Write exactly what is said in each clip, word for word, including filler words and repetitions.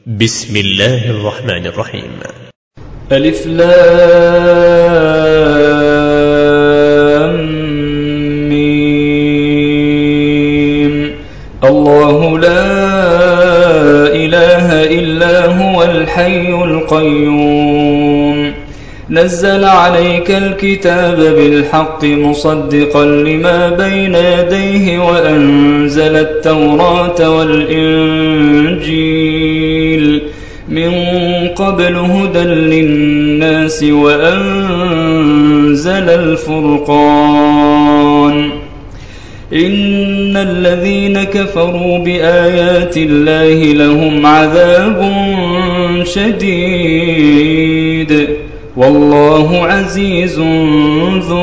بسم الله الرحمن الرحيم. ألف لام ميم. الله لا إله إلا هو الحي القيوم نزل عليك الكتاب بالحق مصدقا لما بين يديه وأنزل التوراة والإنجيل من قبل هدى للناس وأنزل الفرقان إن الذين كفروا بآيات الله لهم عذاب شديد والله عزيز ذو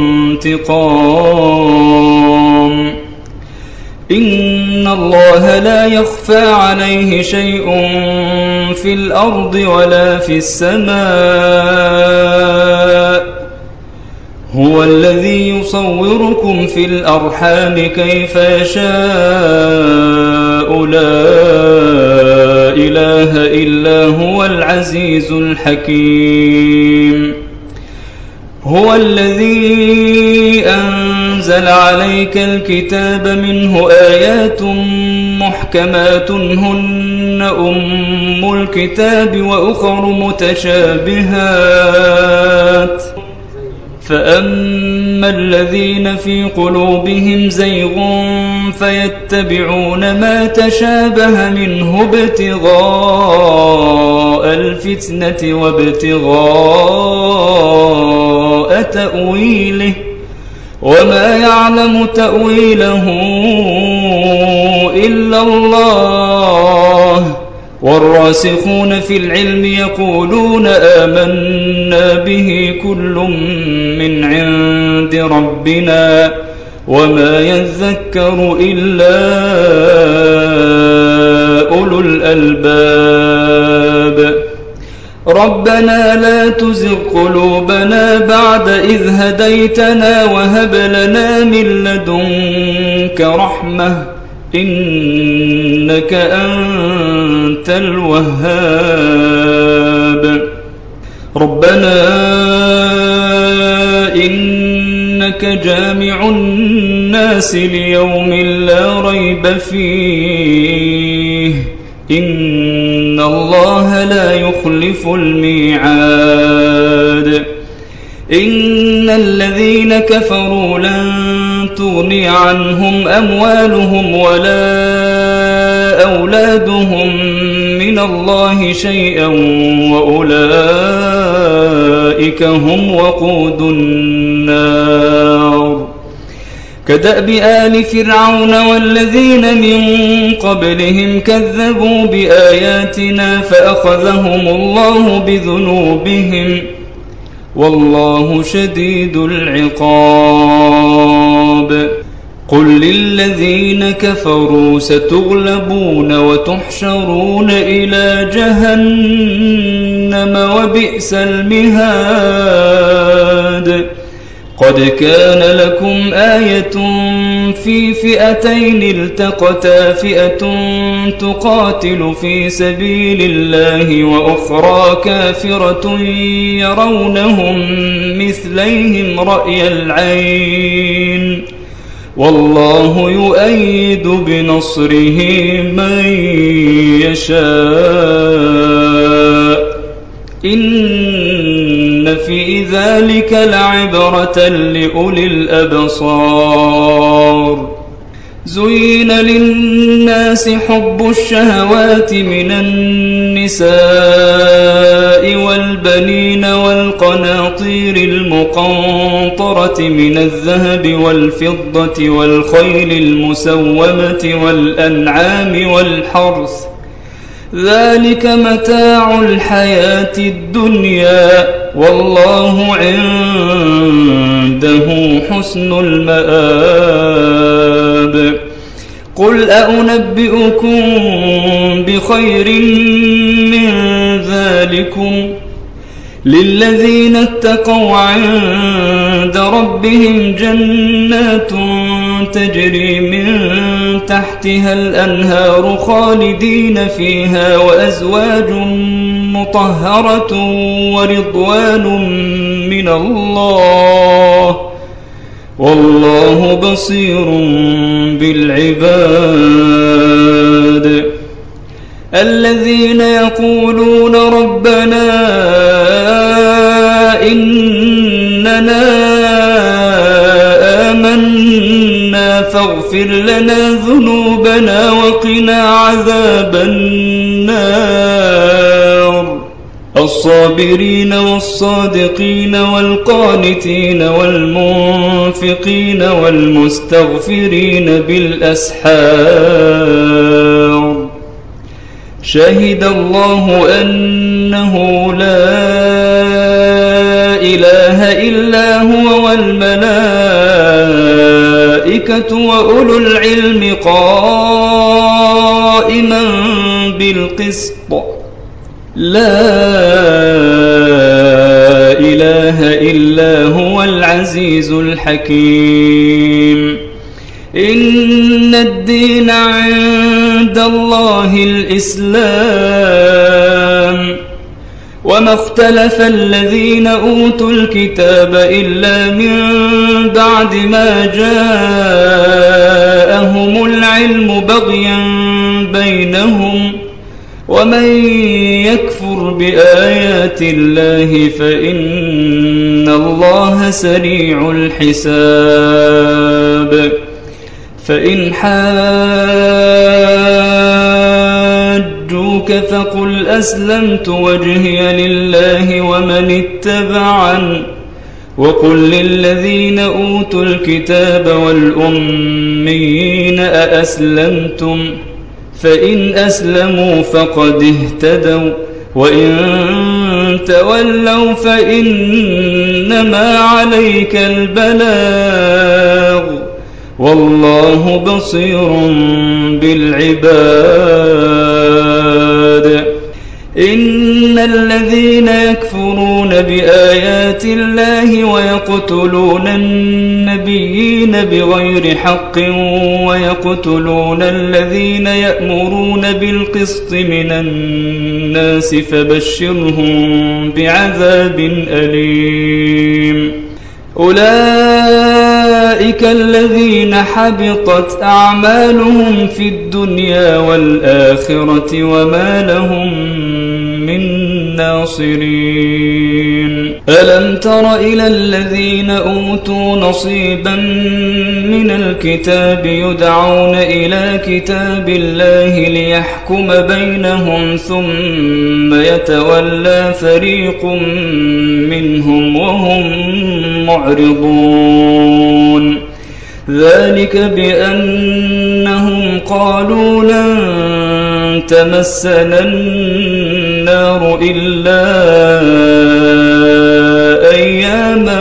انتقام. إن الله لا يخفى عليه شيء في الأرض ولا في السماء هو الذي يصوركم في الأرحام كيف يشاء لا إله إلا هو العزيز الحكيم. هو الذي أنزل عليك الكتاب منه آيات محكمات هن أم الكتاب وأخر متشابهات فأما الذين في قلوبهم زيغ فيتبعون ما تشابه منه ابتغاء الفتنة وابتغاء تأويله وما يعلم تأويله إلا الله والراسخون في العلم يقولون آمنا به كل من عند ربنا وما يذكر إلا أولو الألباب. ربنا لا تزغ قلوبنا بعد إذ هديتنا وهب لنا من لدنك رحمة إنك أنت الوهاب. ربنا إنك جامع الناس ليوم لا ريب فيه إن الله لا يخلف الميعاد. إن الذين كفروا لن تغني عنهم أموالهم ولا أولادهم من الله شيئا وأولئك هم وقود النار. كدأب آل فرعون والذين من قبلهم كذبوا بآياتنا فأخذهم الله بذنوبهم والله شديد العقاب. قل للذين كفروا ستغلبون وتحشرون إلى جهنم وبئس المهاد. قد كان لكم آية في فئتين التقتا فئة تقاتل في سبيل الله وأخرى كافرة يرونهم مثليهم رأي العين والله يؤيد بنصره من يشاء إن في ذلك لعبرة لأولي الأبصار. زين للناس حب الشهوات من النساء والبنين والقناطير المقنطرة من الذهب والفضة والخيل المسومة والأنعام والحرث ذلك متاع الحياة الدنيا والله عنده حسن المآب. قل أنبئكم بخير من ذلكم للذين اتقوا عند ربهم جنات تجري من تحتها الأنهار خالدين فيها وأزواج مطهرة ورضوان من الله والله بصير بالعباد. الذين يقولون ربنا إننا آمنا فاغفر لنا ذنوبنا وقنا عذاب النار. الصابرين والصادقين والقانتين والمنفقين والمستغفرين بالأسحار. شهد الله أنه لا إله إلا هو والملائكة وأولو العلم قائما بالقسط لا إله إلا هو العزيز الحكيم. إن الدين عند الله الإسلام وما اختلف الذين أوتوا الكتاب إلا من بعد ما جاءهم العلم بغيا بينهم ومن يكفر بآيات الله فإن الله سريع الحساب. فإن حاجوك فقل أسلمت وجهي لله ومن اتبعن وقل للذين أوتوا الكتاب والأميين أأسلمتم فإن أسلموا فقد اهتدوا وإن تولوا فإنما عليك البلاغ والله بصير بالعباد. إن الذين يكفرون بآيات الله ويقتلون النبيين بغير حق ويقتلون الذين يأمرون بالقسط من الناس فبشرهم بعذاب أليم. أولئك الذين حبطت أعمالهم في الدنيا والآخرة وما لهم من ناصرين. ألم تر إلى الذين أوتوا نصيبا من الكتاب يدعون إلى كتاب الله ليحكم بينهم ثم يتولى فريق منهم وهم معرضون. ذلك بأنهم قالوا لن تمسنا النار إلا أياما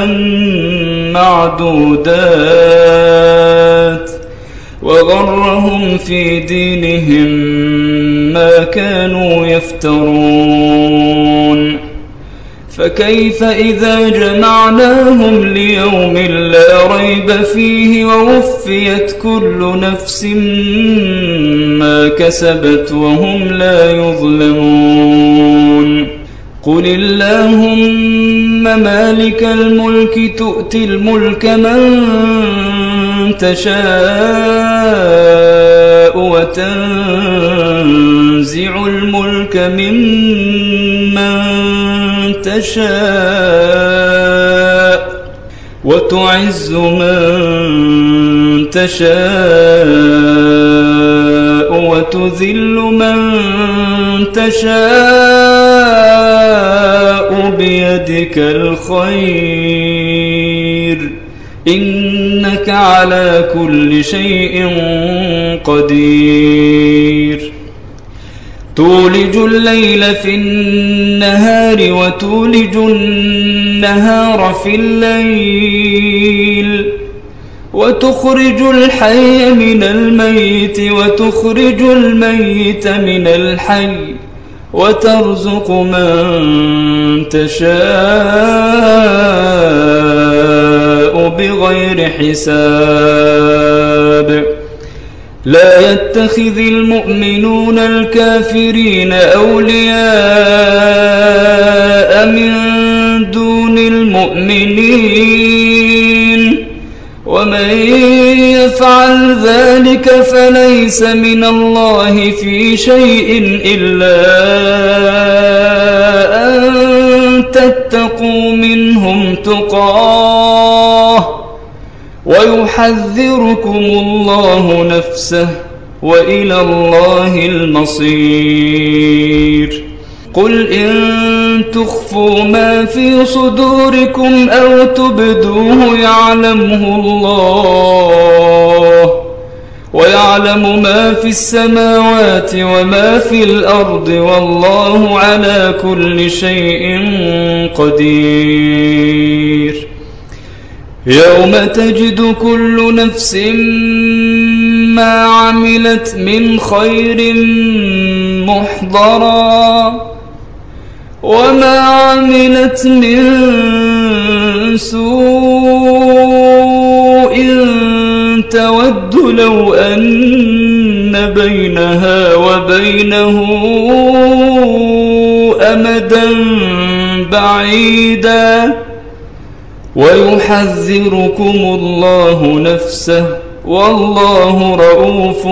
معدودات وغرهم في دينهم ما كانوا يفترون. فكيف إذا جمعناهم ليوم لا ريب فيه ووفيت كل نفس ما كسبت وهم لا يظلمون. قل اللهم مالك الملك تؤتي الملك من تشاء وتنزع الملك ممن تشاء وتعز من تشاء وتذل من تشاء بيدك الخير إنك على كل شيء قدير. تولج الليل في النهار وتولج النهار في الليل وتخرج الحي من الميت وتخرج الميت من الحي وترزق من تشاء بغير حساب لا يتخذ المؤمنون الكافرين أولياء من دون المؤمنين ومن يفعل ذلك فليس من الله في شيء إلا أن تتقوا منهم تقاه ويحذركم الله نفسه وإلى الله المصير قل إن تخفوا ما في صدوركم أو تبدوه يعلمه الله ويعلم ما في السماوات وما في الأرض والله على كل شيء قدير يوم تجد كل نفس ما عملت من خير محضرا وما عملت من سوء تود لو أن بينها وبينه أمدا بعيدا ويحذركم الله نفسه والله رؤوف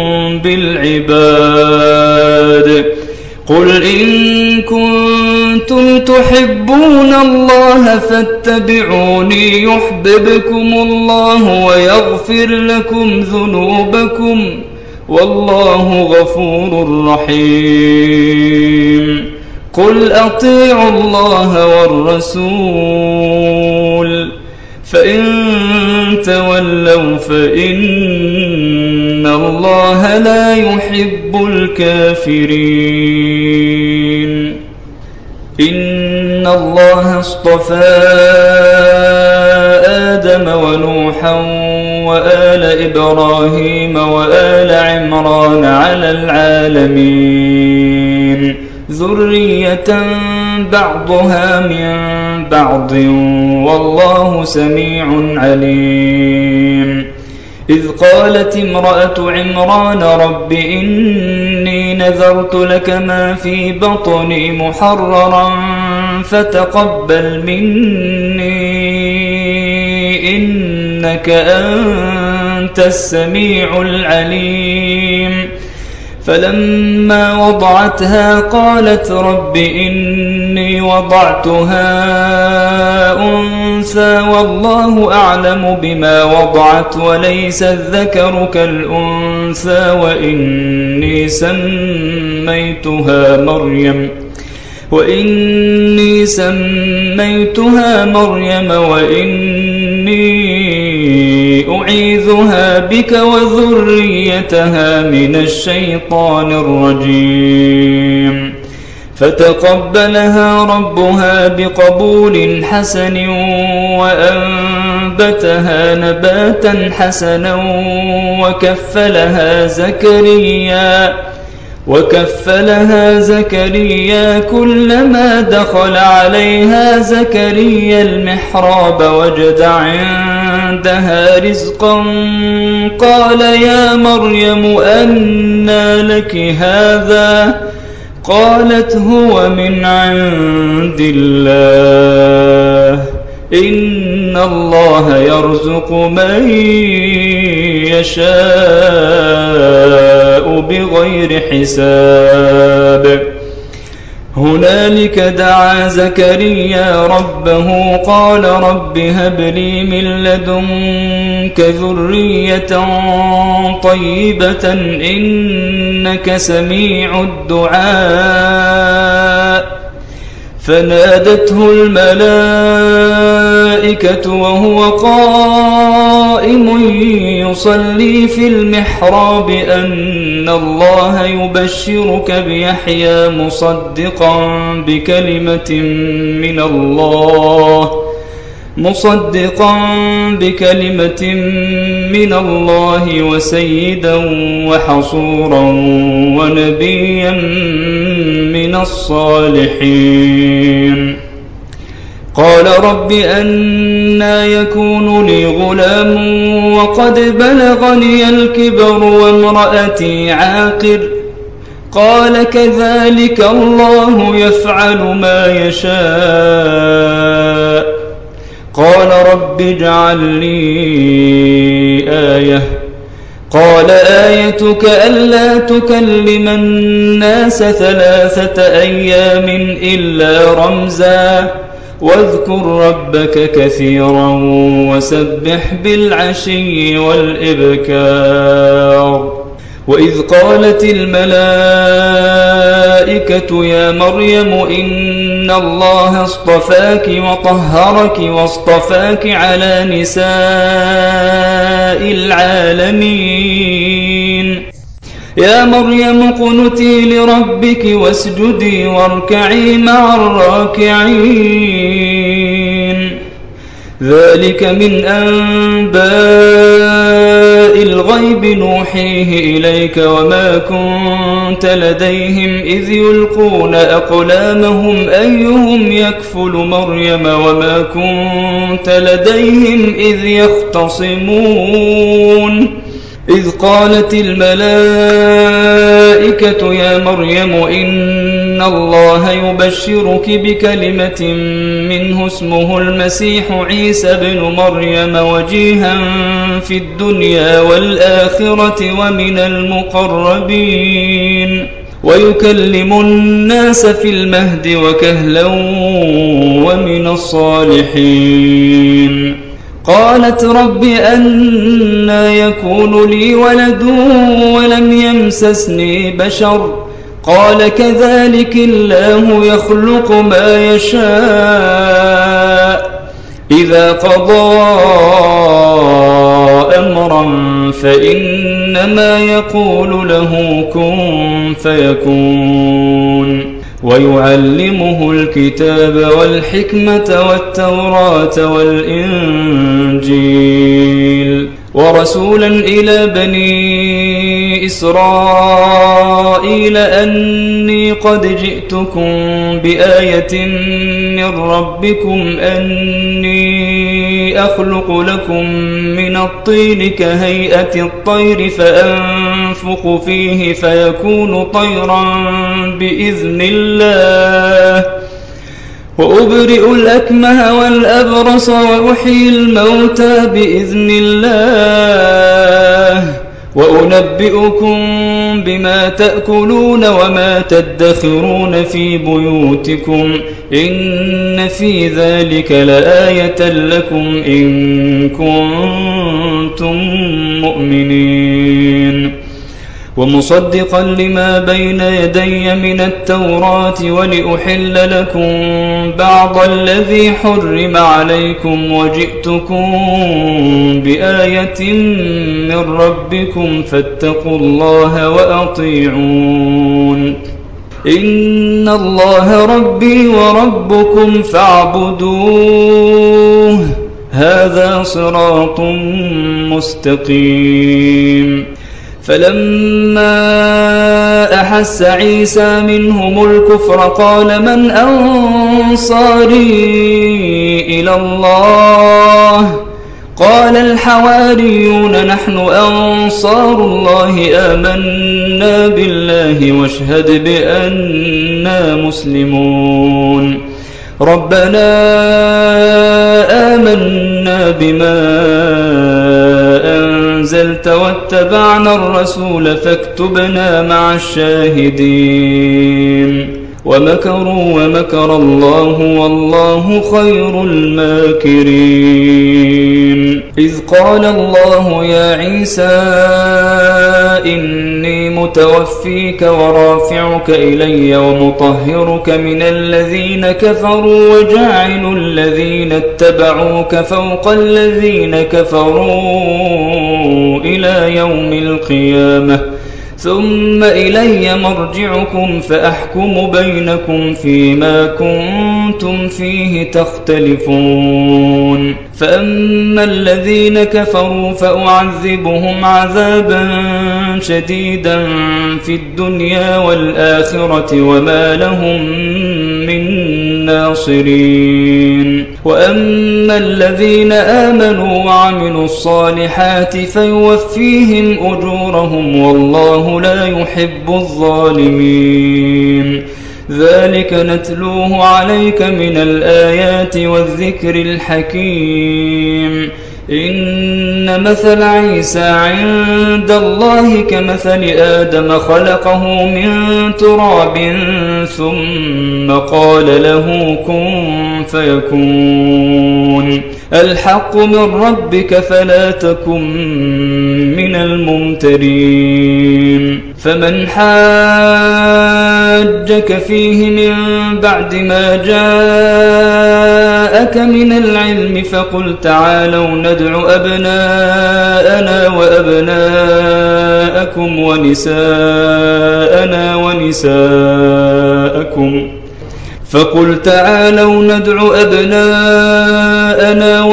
بالعباد قل إن كنتم تحبون الله فاتبعوني يحببكم الله ويغفر لكم ذنوبكم والله غفور رحيم قل أطيعوا الله والرسول فإن تولوا فإن الله لا يحب الكافرين إن الله اصطفى آدم ونوحا وآل إبراهيم وآل عمران على العالمين ذرية بعضها من بعض والله سميع عليم إذ قالت امرأة عمران رب إني نذرت لك ما في بطني محررا فتقبل مني إنك أنت السميع العليم فلما وضعتها قالت رب إني وضعتها أنثى والله أعلم بما وضعت وليس الذكر كالأنثى وإني سميتها مريم وإني سميتها مريم وإني أعيذها بك وذريتها من الشيطان الرجيم فتقبلها ربها بقبول حسن وأنبتها نباتا حسنا وكفلها زكريا وكفلها زكريا كلما دخل عليها زكريا المحراب وجد عندها رزقا قال يا مريم أنى لك هذا قالت هو من عند الله إن الله يرزق من يشاء بغير حساب هنالك دعا زكريا ربه قال رب هب لي من لدنك ذرية طيبة إنك سميع الدعاء فنادته الملائكة وهو قائم يصلي في المحراب أن الله يبشرك بيحيى مصدقا بكلمة من الله مصدقا بكلمة من الله وسيدا وحصورا ونبيا من ومن الصالحين. قال رب أنى يكون لي غلام وقد بلغني الكبر وامرأتي عاقر؟ قال كذلك الله يفعل ما يشاء. قال رب اجعل لي آية. قال آيتك ألا تكلم الناس ثلاثة أيام إلا رمزا واذكر ربك كثيرا وسبح بالعشي والإبكار. وإذ قالت الملائكة يا مريم إن الله اصطفاك وطهرك واصطفاك على نساء العالمين. يا مريم اقنتي لربك واسجدي واركعي مع الراكعين. ذلك من أنباء الغيب نوحيه إليك وما كنت لديهم إذ يلقون أقلامهم أيهم يكفل مريم وما كنت لديهم إذ يختصمون. إذ قالت الملائكة يا مريم إن الله يبشرك بكلمة منه اسمه المسيح عيسى بن مريم وجيها في الدنيا والآخرة ومن المقربين ويكلم الناس في المهد وكهلا ومن الصالحين. قالت رب أنى يكون لي ولد ولم يمسسني بشر؟ قال كذلك الله يخلق ما يشاء إذا قضى أمرا فإنما يقول له كن فيكون. ويعلمه الكتاب والحكمة والتوراة والإنجيل ورسولا إلى بني إسرائيل أني قد جئتكم بآية من ربكم أني أخلق لكم من الطين كهيئة الطير فأنفخ فيه فيكون طيرا بإذن الله وأبرئ الأكمه والأبرص وأحيي الموتى بإذن الله وأنبئكم بما تأكلون وما تدخرون في بيوتكم إن في ذلك لآية لكم إن كنتم مؤمنين. ومصدقا لما بين يدي من التوراة ولأحل لكم بعض الذي حرم عليكم وجئتكم بآية من ربكم فاتقوا الله وأطيعون. إن الله ربي وربكم فاعبدوه هذا صراط مستقيم. فلما أحس عيسى منهم الكفر قال من أنصاري إلى الله؟ قال الحواريون نحن أنصار الله آمنا بالله واشهد بأننا مسلمون. ربنا آمنا بما أنزلت واتبعنا الرسول فاكتبنا مع الشاهدين. ومكروا ومكر الله والله خير الماكرين. إذ قال الله يا عيسى إني متوفيك ورافعك إلي ومطهرك من الذين كفروا وجاعل الذين اتبعوك فوق الذين كفروا إلى يوم القيامة ثم إلي مرجعكم فأحكم بينكم فيما كنتم فيه تختلفون فأما الذين كفروا فأعذبهم عذابا شديدا في الدنيا والآخرة وما لهم من ناصرين وأما الذين آمنوا وعملوا الصالحات فيوفيهم أجورهم والله لا يحب الظالمين ذلك نتلوه عليك من الآيات والذكر الحكيم إن مثل عيسى عند الله كمثل آدم خلقه من تراب ثم قال له كن فيكون الحق من ربك فلا تكن من الممترين فمن حاجك فيه من بعد ما جاءك من العلم فقل تعالوا ندع أبناءنا وأبناءكم ونساءنا ونساءكم فقل تعالوا ندع أبناءنا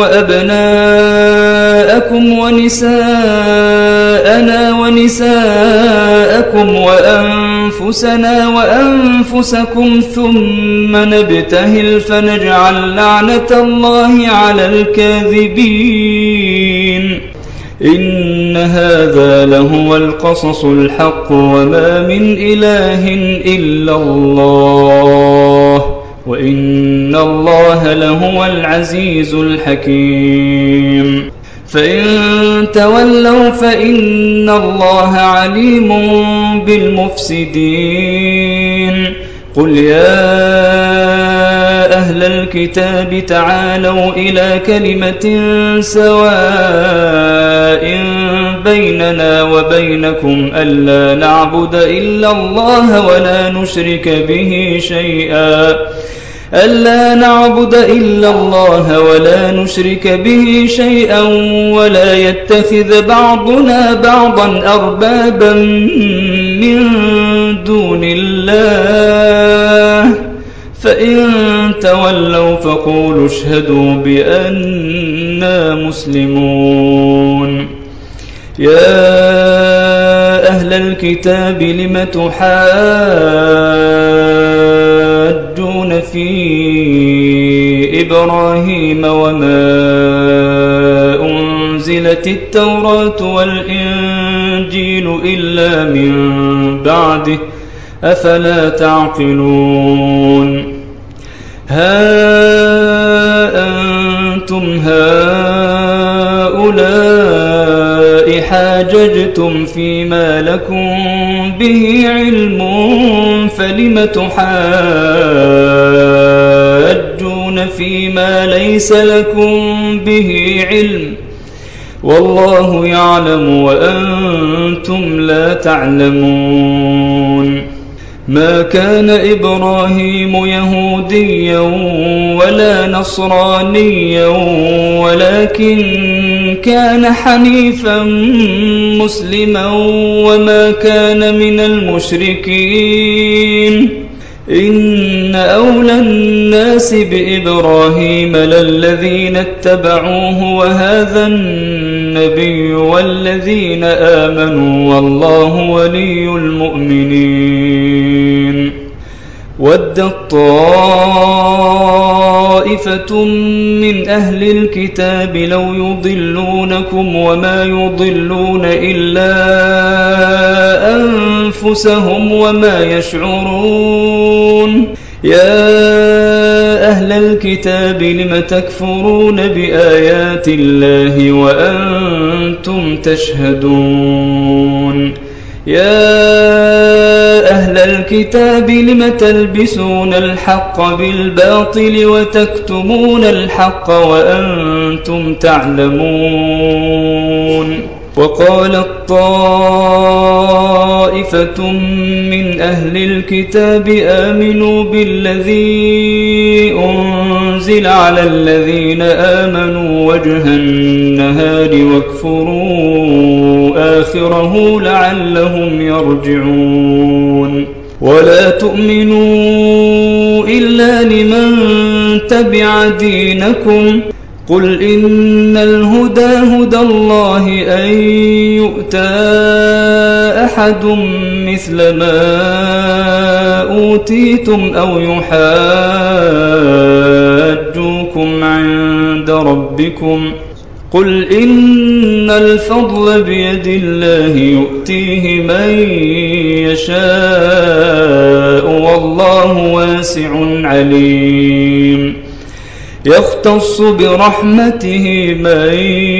وأبناءكم ونساءنا ونساءكم وأنفسنا وأنفسكم ثم نبتهل فنجعل لعنة الله على الكاذبين إن هذا لهو القصص الحق وما من إله إلا الله وإن الله لهو العزيز الحكيم فإن تولوا فإن الله عليم بالمفسدين قل يا أهل الكتاب تعالوا إلى كلمة سواء بيننا وبينكم ألا نعبد إلا الله ولا نشرك به شيئا ألا نعبد إلا الله ولا نشرك به شيئا ولا يتخذ بعضنا بعضا أربابا من دون الله فإن تولوا فقولوا اشهدوا بأننا مسلمون يا أهل الكتاب لم تحاجون في إبراهيم وما أنزلت التوراة والإنجيل إلا من بعده أفلا تعقلون ها أنتم هؤلاء حاججتم فيما لكم به علم فلم تحاجون فيما ليس لكم به علم والله يعلم وأنتم لا تعلمون ما كان إبراهيم يهوديا ولا نصرانيا ولكن كان حنيفا مسلما وما كان من المشركين إن أولى الناس بإبراهيم للذين اتبعوه وهذا النبي والذين آمنوا والله ولي المؤمنين ودت طائفة من أهل الكتاب لو يضلونكم وما يضلون إلا أنفسهم وما يشعرون يا أهل الكتاب لم تكفرون بآيات الله وأنتم تشهدون يا أهل الكتاب لم تلبسون الحق بالباطل وتكتمون الحق وأنتم تعلمون وقالت طائفة من أهل الكتاب آمنوا بالذي أنزل أنزل على الذين آمنوا وجه النهار واكفروا آخره لعلهم يرجعون ولا تؤمنوا إلا لمن تبع دينكم قل إن الهدى هدى الله أن يؤتى أحد مثل ما أوتيتم أو يحاجوكم عند ربكم قل إن الفضل بيد الله يؤتيه من يشاء والله واسع عليم يختص برحمته من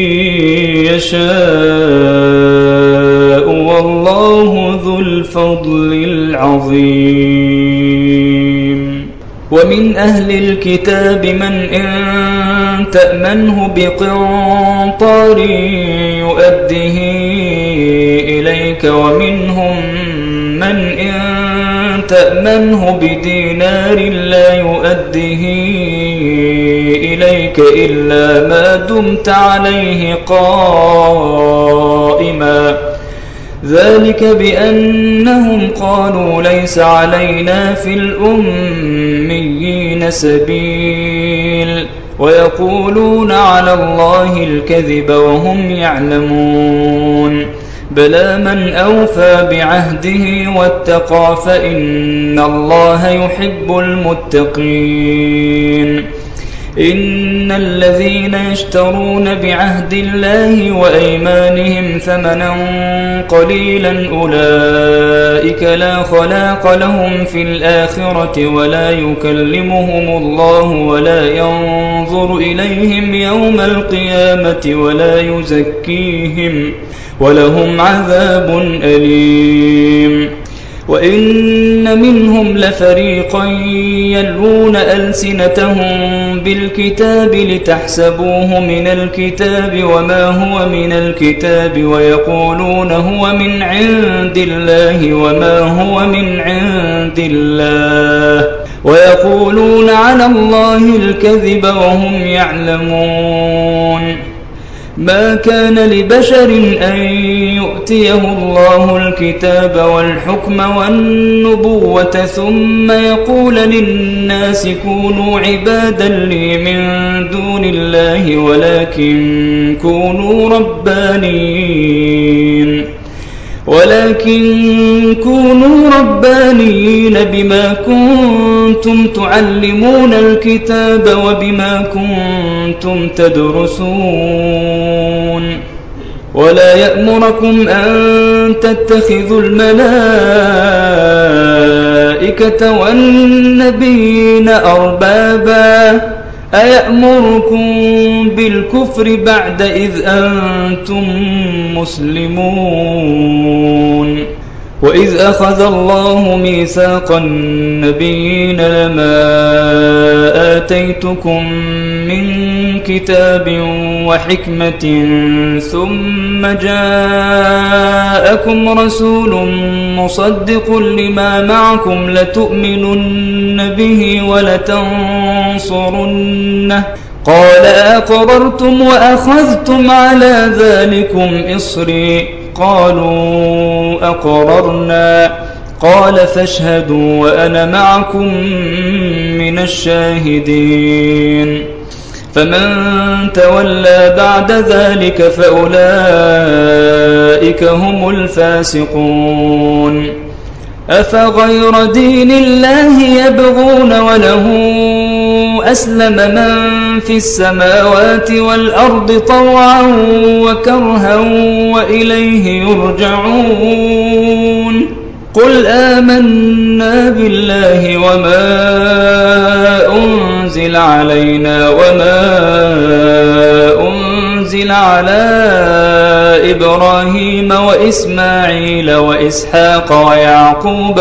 يشاء والله ذو الفضل العظيم ومن أهل الكتاب من إن تأمنه بقنطار يؤده إليك ومنهم من إن تأمنه بدينار لا يؤده إليك إلا ما دمت عليه قائما ذلك بأنهم قالوا ليس علينا في الأميين سبيل ويقولون على الله الكذب وهم يعلمون بلى من أوفى بعهده واتقى فإن الله يحب المتقين إن الذين يشترون بعهد الله وأيمانهم ثمنا قليلا أولئك لا خلاق لهم في الآخرة ولا يكلمهم الله ولا ينظر إليهم يوم القيامة ولا يزكيهم ولهم عذاب أليم وإن منهم لفريقا يلوون ألسنتهم بالكتاب لتحسبوه من الكتاب وما هو من الكتاب ويقولون هو من عند الله وما هو من عند الله ويقولون على الله الكذب وهم يعلمون ما كان لبشر أن يؤتيه الله الكتاب والحكم والنبوة ثم يقول للناس كونوا عبادا لي من دون الله ولكن كونوا ربانيين ولكن كونوا ربانيين بما كنتم تعلمون الكتاب وبما كنتم تدرسون ولا يأمركم أن تتخذوا الملائكة والنبيين أربابا أيأمركم بالكفر بعد إذ أنتم مسلمون وإذ أخذ الله ميثاق النبيين لما آتيتكم من كتاب وحكمة ثم جاءكم رسول مصدق لما معكم لتؤمنن به ولتنصرنه قال أقررتم وأخذتم على ذلكم إصري قالوا أقررنا قال فاشهدوا وأنا معكم من الشاهدين فمن تولى بعد ذلك فأولئك هم الفاسقون أفغير دين الله يبغون وله أسلم من في السماوات والأرض طوعا وكرها وإليه يرجعون قل آمنا بالله وما أنزل علينا وما أنزل على إبراهيم وإسماعيل وإسحاق ويعقوب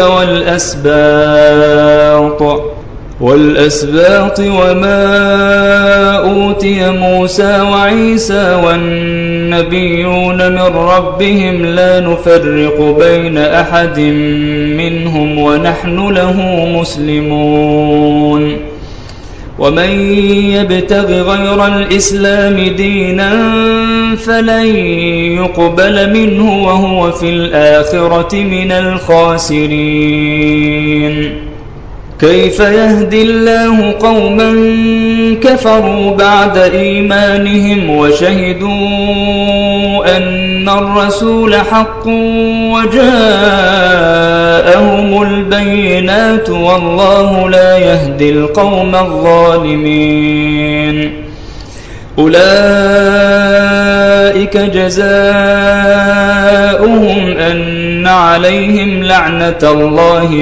والأسباط والأسباط وما أوتي موسى وعيسى والنبيون من ربهم لا نفرق بين أحد منهم ونحن له مسلمون ومن يبتغ غير الإسلام دينا فلن يقبل منه وهو في الآخرة من الخاسرين. كيف يهدي الله قوما كفروا بعد إيمانهم وشهدوا أن الرسول حق وجاءهم البينات والله لا يهدي القوم الظالمين. أولئك جزاؤهم أن عليهم لعنة الله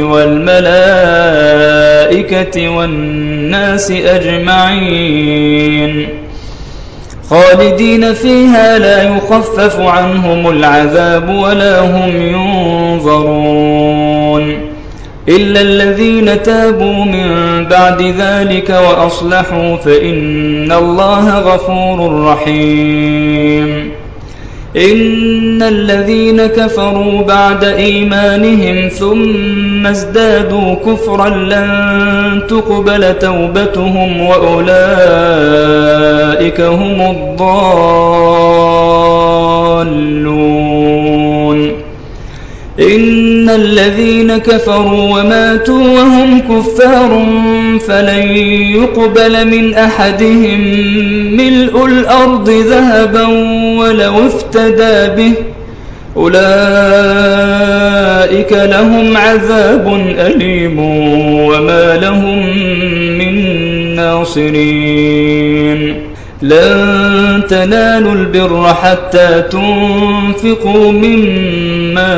والملائكة والناس أجمعين خالدين فيها لا يخفف عنهم العذاب ولا هم ينظرون إلا الذين تابوا من بعد ذلك وأصلحوا فإن الله غفور رحيم. إن الذين كفروا بعد إيمانهم ثم ازدادوا كفرا لن تقبل توبتهم وأولئك هم الضالون. إن الذين كفروا وماتوا وهم كفار فلن يقبل من أحدهم ملء الأرض ذهبا ولو افتدى به أولئك لهم عذاب أليم وما لهم من ناصرين. لن تنالوا البر حتى تنفقوا مما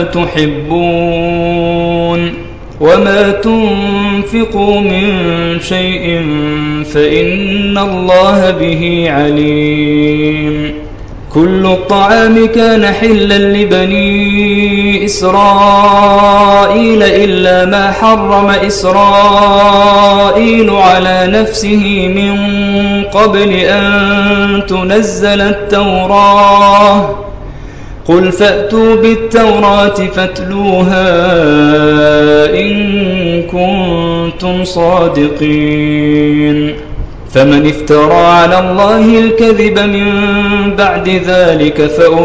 تحبون وما تنفقوا من شيء فإن الله به عليم. كل الطعام كان حلا لبني إسرائيل إلا ما حرم إسرائيل على نفسه من قبل أن تنزل التوراة قل فأتوا بالتوراة فاتلوها إن كنتم صادقين. فمن افترى على الله الكذب من بعد ذلك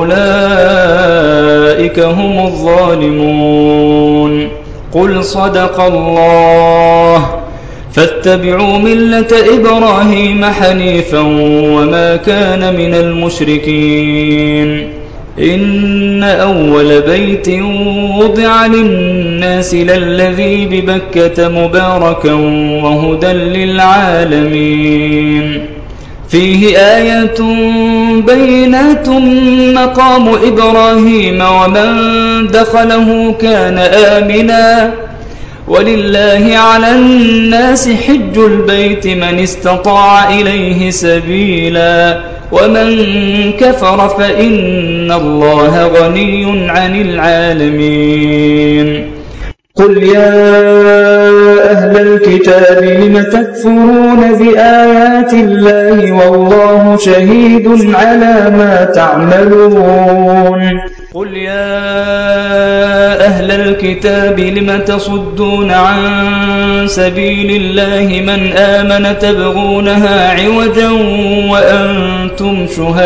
فأولئك هم الظالمون. قل صدق الله فاتبعوا ملة إبراهيم حنيفا وما كان من المشركين. إن أول بيت وضع للناس للذي ببكة مباركا وهدى للعالمين فيه آيات بينات مقام إبراهيم ومن دخله كان آمنا ولله على الناس حج البيت من استطاع إليه سبيلا ومن كفر فإن الله غني عن العالمين. قل يا أهل الكتاب لم تكفرون بآيات الله والله شهيد على ما تعملون. قل يا أهل الكتاب لم تصدون عن سبيل الله من آمن تبغونها عوجا وأنتم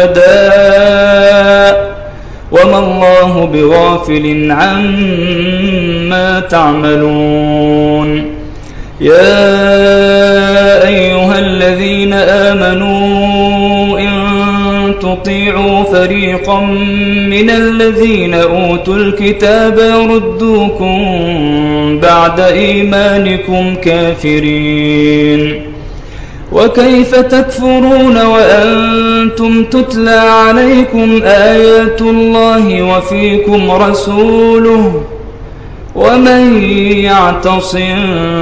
شهداء وما الله بغافل عما تعملون. يا أيها الذين آمنوا إن تطيعوا فريقا من الذين أوتوا الكتاب يردوكم بعد إيمانكم كافرين وكيف تكفرون وأنتم تتلى عليكم آيات الله وفيكم رسوله ومن يعتصم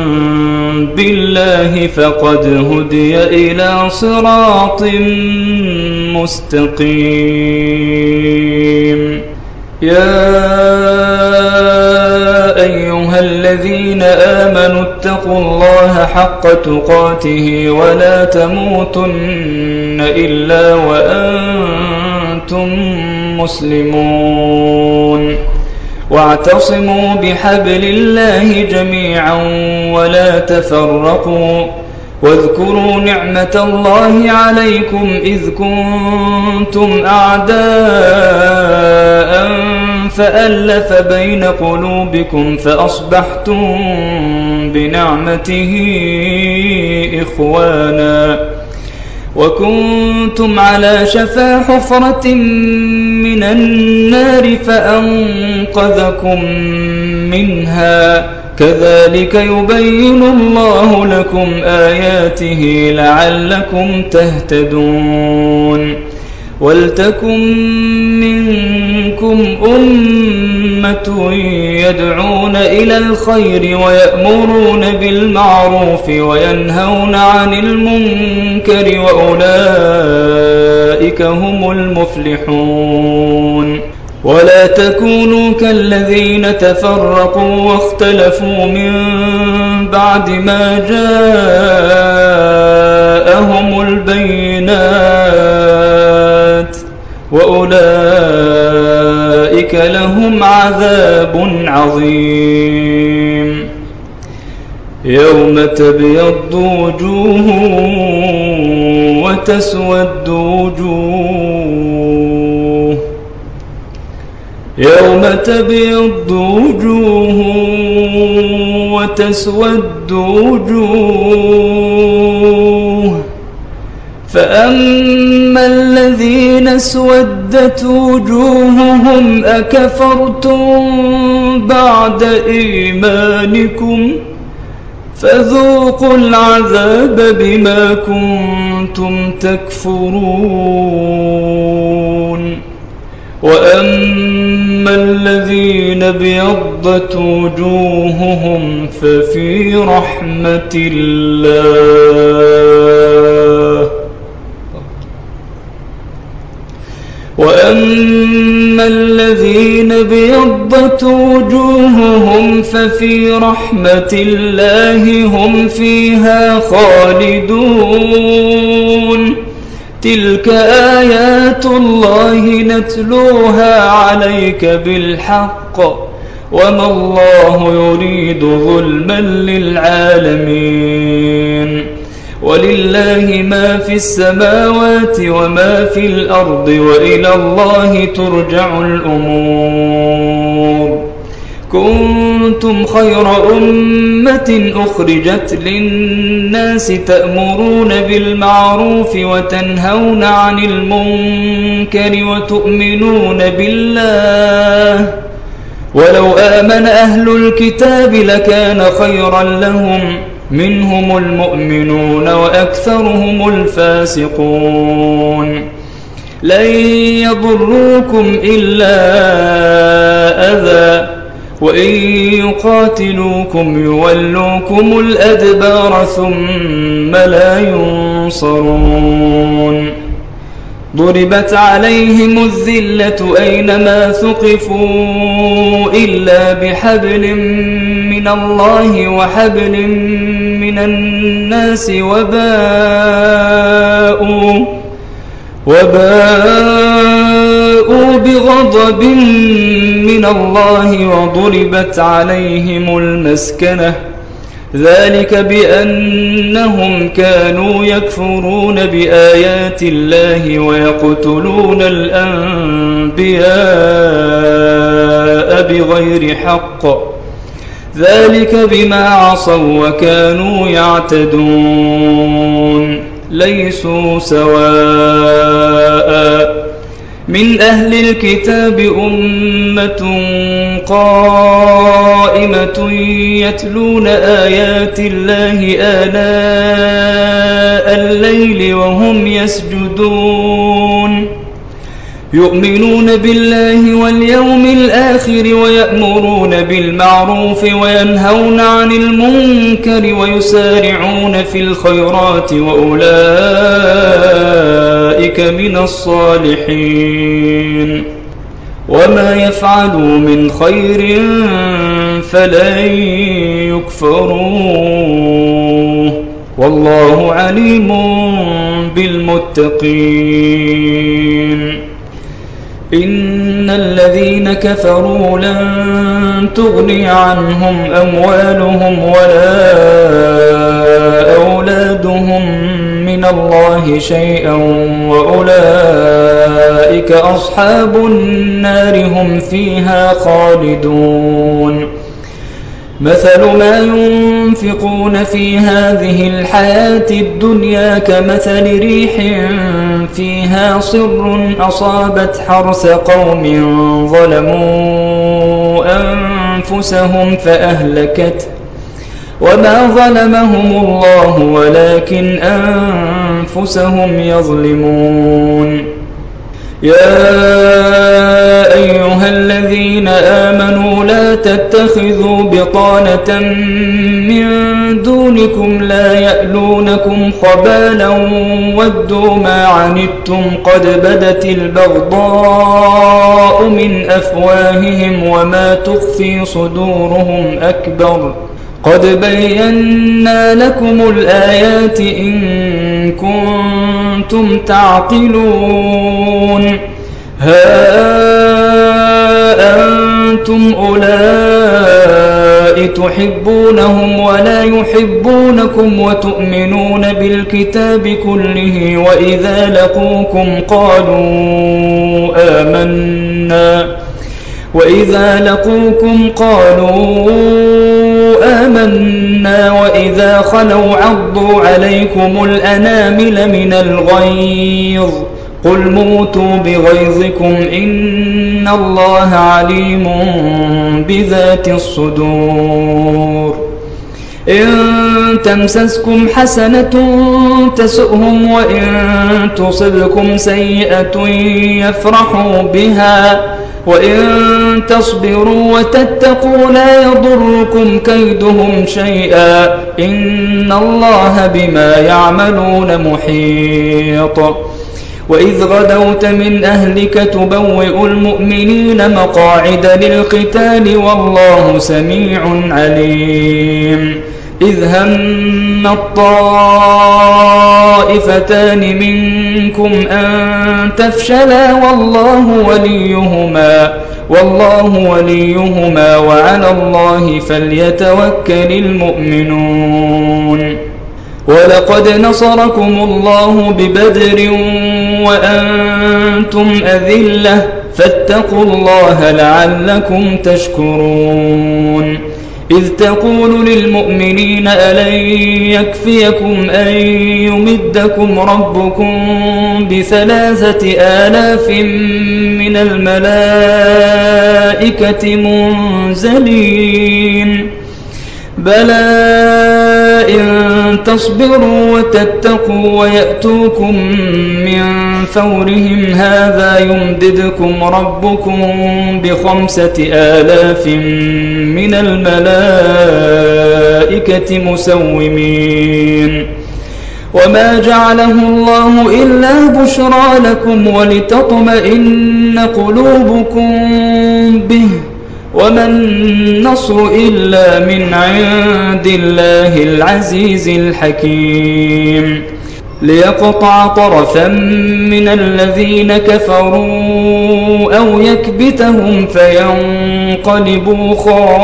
بالله فقد هدي إلى صراط مستقيم. يا أيها الذين آمنوا اتقوا الله حق تقاته ولا تموتن إلا وأنتم مسلمون واعتصموا بحبل الله جميعا ولا تفرقوا واذكروا نعمة الله عليكم إذ كنتم أعداء فألف بين قلوبكم فأصبحتم بنعمته إخوانا وكنتم على شفا حفرة من النار فأنقذكم منها كذلك يبين الله لكم آياته لعلكم تهتدون ولتكن منكم أمة يدعون إلى الخير ويأمرون بالمعروف وينهون عن المنكر وأولئك هم المفلحون ولا تكونوا كالذين تفرقوا واختلفوا من بعد ما جاءهم البينات وأولئك لهم عذاب عظيم يوم تبيض وجوه وتسود وجوه يوم تبيض وجوه وتسود وجوه فأما الذين اسودت وجوههم أكفرتم بعد إيمانكم فذوقوا العذاب بما كنتم تكفرون وأما الذين ابيضت وجوههم ففي رحمة الله وأما الذين ابيضت وجوههم ففي رحمة الله هم فيها خالدون تلك آيات الله نتلوها عليك بالحق وما الله يريد ظلما للعالمين ولله ما في السماوات وما في الأرض وإلى الله ترجع الأمور كنتم خير أمة أخرجت للناس تأمرون بالمعروف وتنهون عن المنكر وتؤمنون بالله ولو آمن أهل الكتاب لكان خيرا لهم منهم المؤمنون وأكثرهم الفاسقون لن يضروكم إلا أذى وإن يقاتلوكم يولوكم الأدبار ثم لا ينصرون ضربت عليهم الذلة أينما ثقفوا إلا بحبل من الله وحبل من الناس وباءوا وباءوا بغضب من الله وضربت عليهم المسكنة ذلك بأنهم كانوا يكفرون بآيات الله ويقتلون الأنبياء بغير حق ذلك بما عصوا وكانوا يعتدون ليسوا سواء من أهل الكتاب أمة قائمة يتلون آيات الله آناء الليل وهم يسجدون يؤمنون بالله واليوم الآخر ويأمرون بالمعروف وينهون عن المنكر ويسارعون في الخيرات وأولئك من الصالحين وما يفعلوا من خير فلن يكفروه والله عليم بالمتقين إن الذين كفروا لن تغني عنهم أموالهم ولا أولادهم من الله شيئا وأولئك أصحاب النار هم فيها خالدون مثل ما ينفقون في هذه الحياة الدنيا كمثل ريح فيها صر أصابت حرث قوم ظلموا أنفسهم فأهلكته وما ظلمهم الله ولكن أنفسهم يظلمون يا أيها الذين آمنوا لا تتخذوا بطانة من دونكم لا يألونكم خبالا ودوا ما عنتم قد بدت البغضاء من أفواههم وما تخفي صدورهم أكبر قد بينا لكم الآيات إن كنتم تعقلون ها أنتم أولئك تحبونهم ولا يحبونكم وتؤمنون بالكتاب كله وإذا لقوكم قالوا آمنا وإذا لقوكم قالوا آمنا وإذا خلوا عضوا عليكم الأنامل من الغيظ قل موتوا بغيظكم إن الله عليم بذات الصدور إن تمسسكم حسنة تسؤهم وإن تصبكم سيئة يفرحوا بها وإن تصبروا وتتقوا لا يضركم كيدهم شيئا إن الله بما يعملون محيط وإذ غدوت من أهلك تبوئ المؤمنين مقاعد للقتال والله سميع عليم إذ هم الطائفتان منكم أن تفشلا والله وليهما والله وليهما وعلى الله فليتوكل المؤمنون ولقد نصركم الله ببدر وأنتم أذلة فاتقوا الله لعلكم تشكرون إذ تقول للمؤمنين ألن يكفيكم أن يمدكم ربكم بثلاثة آلاف من الملائكة منزلين بلى إن تصبروا وتتقوا ويأتوكم من فورهم هذا يمددكم ربكم بخمسة آلاف من الملائكة مسومين وما جعله الله إلا بشرى لكم ولتطمئن قلوبكم به وما النصر إلا من عند الله العزيز الحكيم ليقطع طرفا من الذين كفروا أو يكبتهم فينقلبوا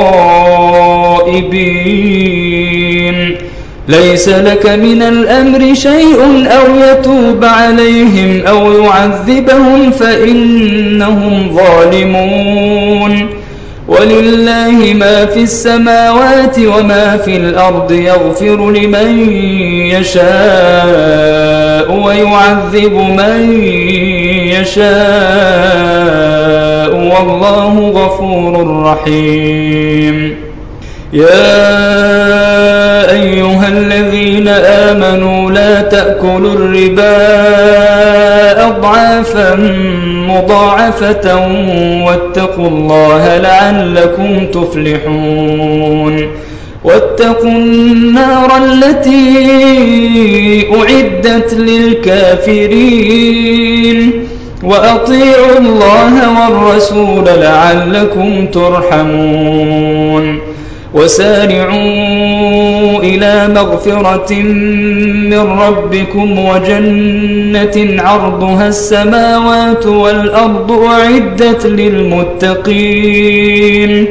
خائبين ليس لك من الأمر شيء أو يتوب عليهم أو يعذبهم فإنهم ظالمون ولله ما في السماوات وما في الأرض يغفر لمن يشاء ويعذب من يشاء والله غفور رحيم يا أيها الذين آمنوا لا تأكلوا الربا أضعافا مضاعفة واتقوا الله لعلكم تفلحون واتقوا النار التي أعدت للكافرين وأطيعوا الله والرسول لعلكم ترحمون وسارعوا إلى مغفرة من ربكم وجنة عرضها السماوات والأرض أعدت للمتقين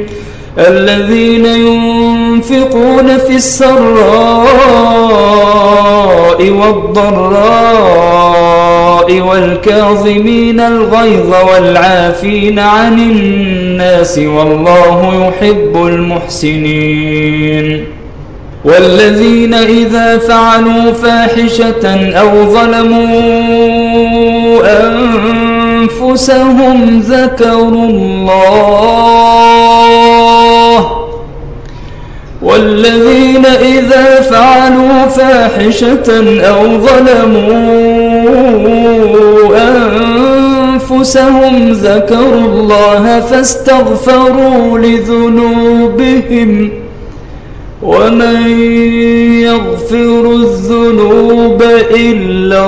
الذين ينفقون في السراء والضراء والكاظمين الغيظ والعافين عن الناس والله يحب المحسنين. والذين إذا فعلوا فاحشة أو ظلموا أنفسهم ذكروا الله والذين إذا فعلوا فاحشة أو ظلموا أنفسهم ذكروا الله فاستغفروا لذنوبهم ومن يغفر الذنوب إلا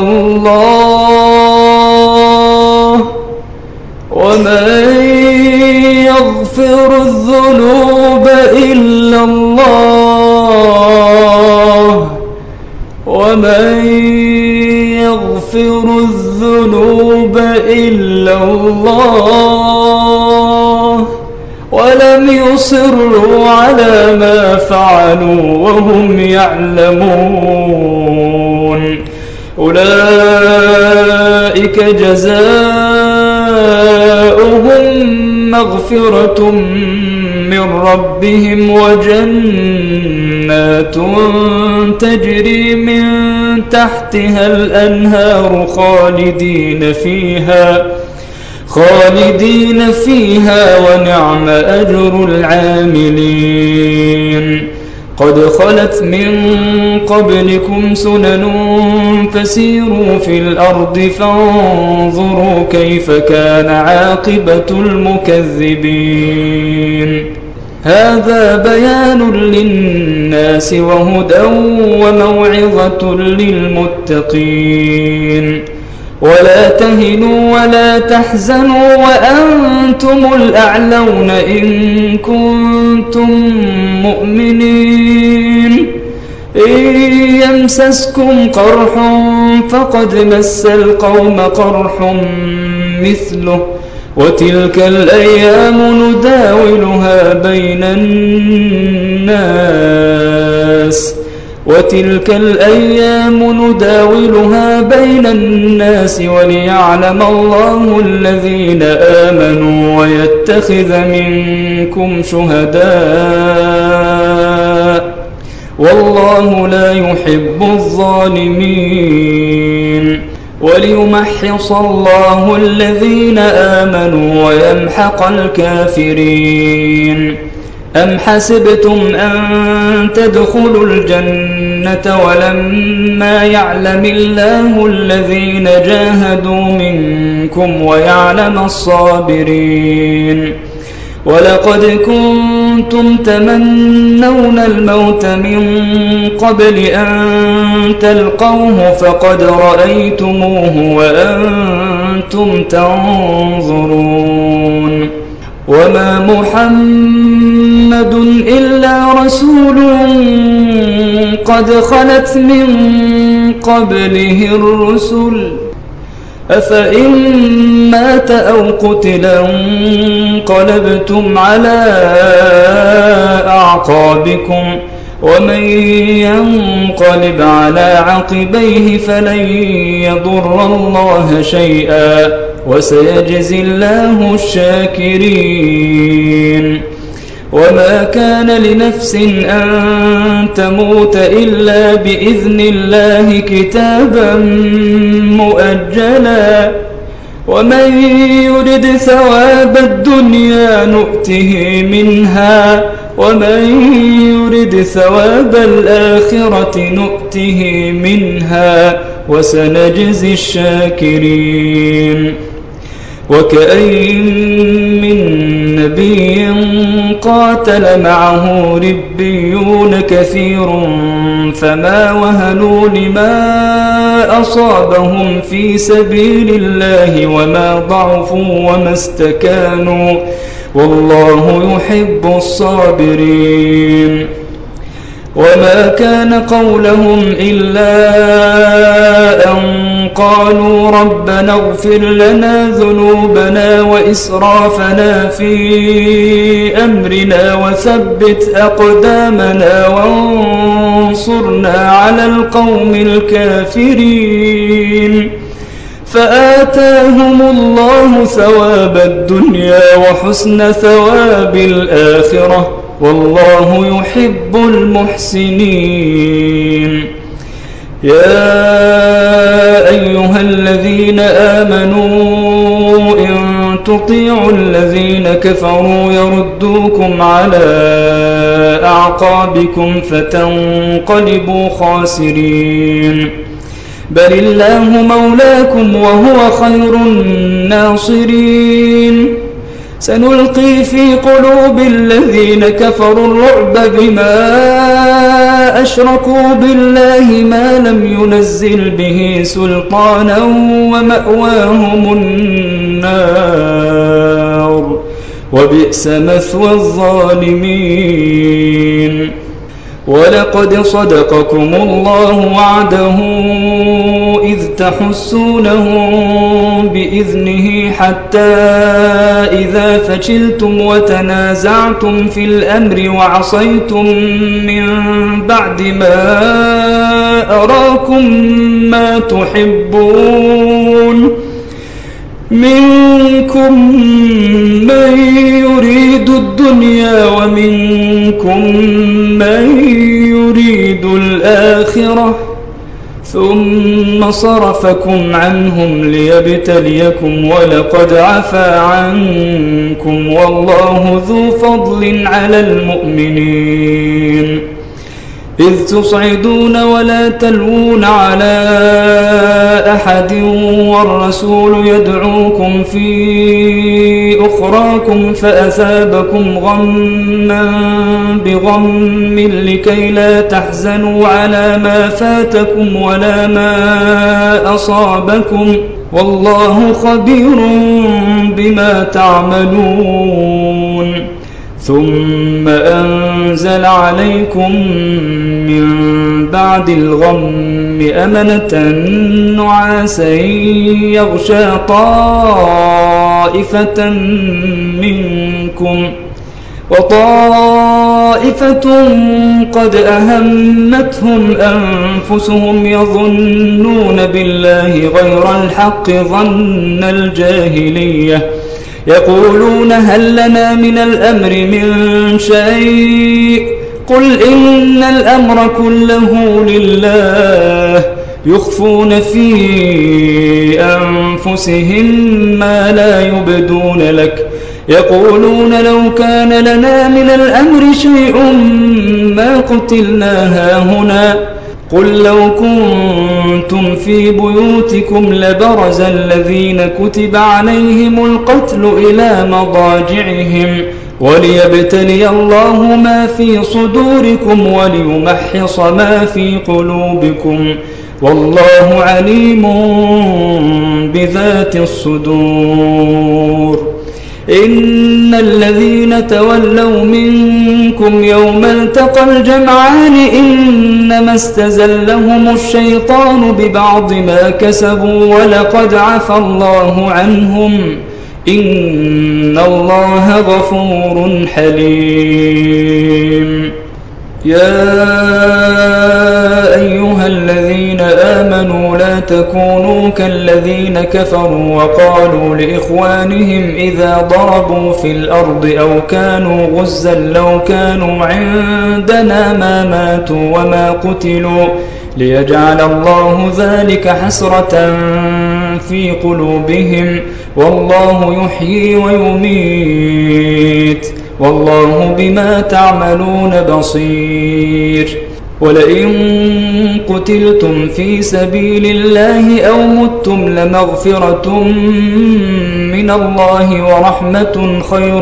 الله ومن يغفر الذنوب إلا الله ومن يغفر الذنوب إلا الله ولم يصروا على ما فعلوا وهم يعلمون أولئك جزاؤهم مغفرة من ربهم وجنات تجري من تحتها الأنهار خالدين فيها خالدين فيها ونعم أجر العاملين. قد خلت من قبلكم سنن فسيروا في الأرض فانظروا كيف كان عاقبة المكذبين. هذا بيان للناس وهدى وموعظة للمتقين. ولا تهنوا ولا تحزنوا وأنتم الأعلون إن كنتم مؤمنين. إن يمسسكم قرح فقد مس القوم قرح مثله وتلك الأيام نداولها بين الناس وتلك الأيام نداولها بين الناس وليعلم الله الذين آمنوا ويتخذ منكم شهداء والله لا يحب الظالمين. وليمحص الله الذين آمنوا ويمحق الكافرين. أم حسبتم أن تدخلوا الجنة ولما يعلم الله الذين جاهدوا منكم ويعلم الصابرين. ولقد كنتم تمنون الموت من قبل أن تلقوه فقد رأيتموه وأنتم تنظرون. وما محمد إلا رسول قد خلت من قبله الرسل أفإن مات أو قتل انقلبتم على أعقابكم ومن ينقلب على عقبيه فلن يضر الله شيئا وسيجزي الله الشاكرين. وما كان لنفس أن تموت إلا بإذن الله كتابا مؤجلا ومن يرد ثواب الدنيا نؤته منها ومن يرد ثواب الآخرة نؤته منها وسنجزي الشاكرين. وكأين من نبي قاتل معه ربيون كثير فما وهنوا لما أصابهم في سبيل الله وما ضعفوا وما استكانوا والله يحب الصابرين. وما كان قولهم إلا أن قالوا ربنا اغفر لنا ذنوبنا وإسرافنا في أمرنا وثبت أقدامنا وانصرنا على القوم الكافرين فآتاهم الله ثواب الدنيا وحسن ثواب الآخرة والله يحب المحسنين. يا أيها الذين آمنوا إن تطيعوا الذين كفروا يردوكم على أعقابكم فتنقلبوا خاسرين بل الله مولاكم وهو خير الناصرين. سنلقي في قلوب الذين كفروا الرعب بما أشركوا بالله ما لم ينزل به سلطانا ومأواهم النار وبئس مثوى الظالمين. ولقد صدقكم الله وعده إذ تحسونهم بإذنه حتى إذا فشلتم وتنازعتم في الأمر وعصيتم من بعد ما أراكم ما تحبون منكم من يريد الدنيا ومنكم من يريد الآخرة ثم صرفكم عنهم ليبتليكم ولقد عفا عنكم والله ذو فضل على المؤمنين. إذ تصعدون ولا تلوون على أحد والرسول يدعوكم في أخراكم فأثابكم غما بغم لكي لا تحزنوا على ما فاتكم ولا ما أصابكم والله خبير بما تعملون. ثم أنزل عليكم من بعد الغم أمنة نعاسا يغشى طائفة منكم وطائفة قد أهمتهم أنفسهم يظنون بالله غير الحق ظن الجاهلية يقولون هل لنا من الأمر من شيء قل إن الأمر كله لله يخفون في أنفسهم ما لا يبدون لك يقولون لو كان لنا من الأمر شيء ما قتلنا هاهنا قل لو كنتم في بيوتكم لبرز الذين كتب عليهم القتل إلى مضاجعهم وليبتلي الله ما في صدوركم وليمحص ما في قلوبكم والله عليم بذات الصدور. إن الذين تولوا منكم يوم التقى الجمعان إنما استزلهم الشيطان ببعض ما كسبوا ولقد عفى الله عنهم إن الله غفور حليم. يا أيها الذين آمنوا لا تكونوا كالذين كفروا وقالوا لإخوانهم إذا ضربوا في الأرض أو كانوا غزا لو كانوا عندنا ما ماتوا وما قتلوا ليجعل الله ذلك حسرة في قلوبهم والله يحيي ويميت والله بما تعملون بصير. ولئن قتلتم في سبيل الله أو متم لمغفرة من الله ورحمة خير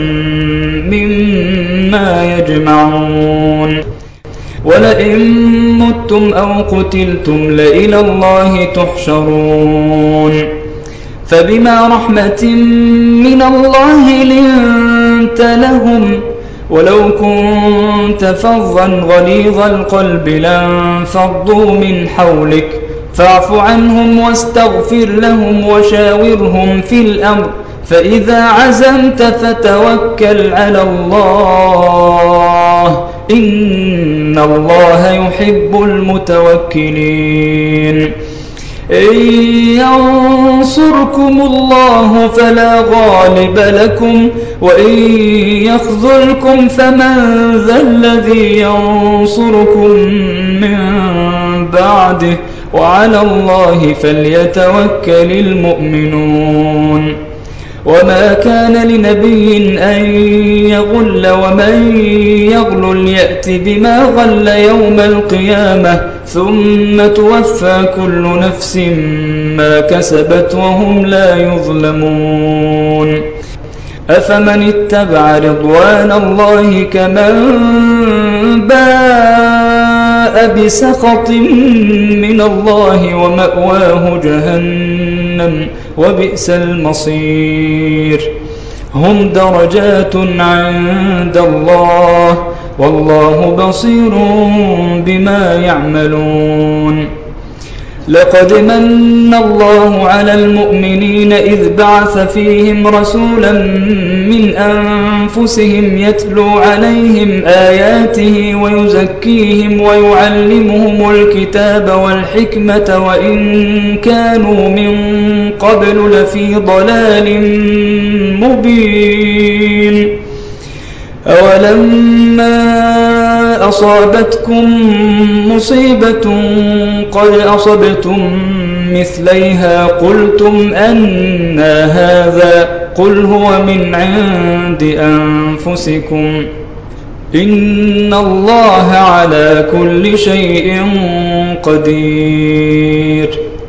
مما يجمعون. ولئن متم أو قتلتم لإلى الله تحشرون. فبما رحمة من الله لنت لهم ولو كنت فظا غليظ القلب لانفضوا من حولك فاعف عنهم واستغفر لهم وشاورهم في الأمر فإذا عزمت فتوكل على الله إن الله يحب المتوكلين إن ينصركم الله فلا غالب لكم وإن يخذلكم فمن ذا الذي ينصركم من بعده وعلى الله فليتوكل المؤمنون وما كان لنبي أن يغل ومن يغل يأت بما غل يوم القيامة ثم توفى كل نفس ما كسبت وهم لا يظلمون أفمن اتبع رضوان الله كمن باء بسخط من الله ومأواه جهنم وبئس المصير هم درجات عند الله والله بصير بما يعملون لقد من الله على المؤمنين إذ بعث فيهم رسولا من أنفسهم يتلو عليهم آياته ويزكيهم ويعلمهم الكتاب والحكمة وإن كانوا من قبل لفي ضلال مبين أولما أصابتكم مصيبة قد أصبتم مثليها قلتم أنى هذا قل هو من عند أنفسكم إن الله على كل شيء قدير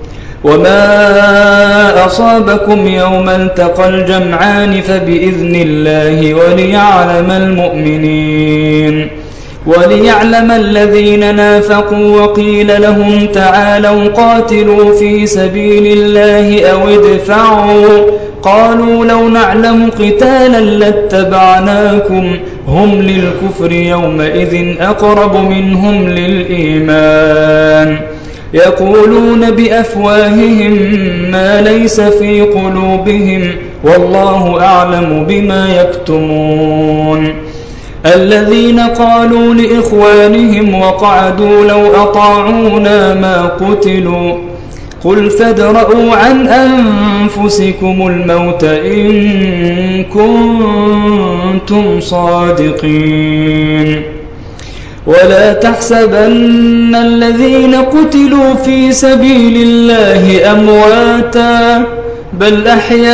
وما أصابكم يوم التقى الجمعان فبإذن الله وليعلم المؤمنين وليعلم الذين نافقوا وقيل لهم تعالوا قاتلوا في سبيل الله أو ادفعوا قالوا لو نعلم قتالا لاتبعناكم هم للكفر يومئذ أقرب منهم للإيمان يقولون بأفواههم ما ليس في قلوبهم والله أعلم بما يكتمون الذين قالوا لإخوانهم وقعدوا لو أطاعونا ما قتلوا قل فادرءوا عن أنفسكم الموت إن كنتم صادقين ولا تحسبن الذين قتلوا في سبيل الله أمواتا بل